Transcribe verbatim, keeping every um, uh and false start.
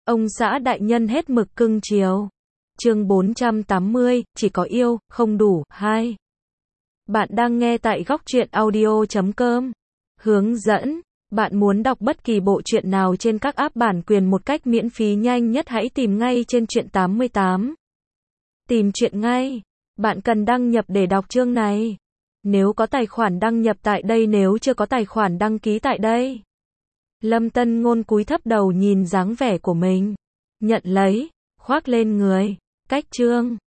Ông xã đại nhân hết mực cưng chiều. Chương bốn trăm tám mươi, chỉ có yêu, không đủ. hai. Bạn đang nghe tại góc truyện audio chấm com. Hướng dẫn. Bạn muốn đọc bất kỳ bộ truyện nào trên các app bản quyền một cách miễn phí nhanh nhất, hãy tìm ngay trên truyện tám mươi tám. Tìm truyện ngay. Bạn cần đăng nhập để đọc chương này. Nếu có tài khoản đăng nhập tại đây, nếu chưa có tài khoản đăng ký tại đây. Lâm Tân Ngôn cúi thấp đầu nhìn dáng vẻ của mình. Nhận lấy, khoác lên người. Cách chương.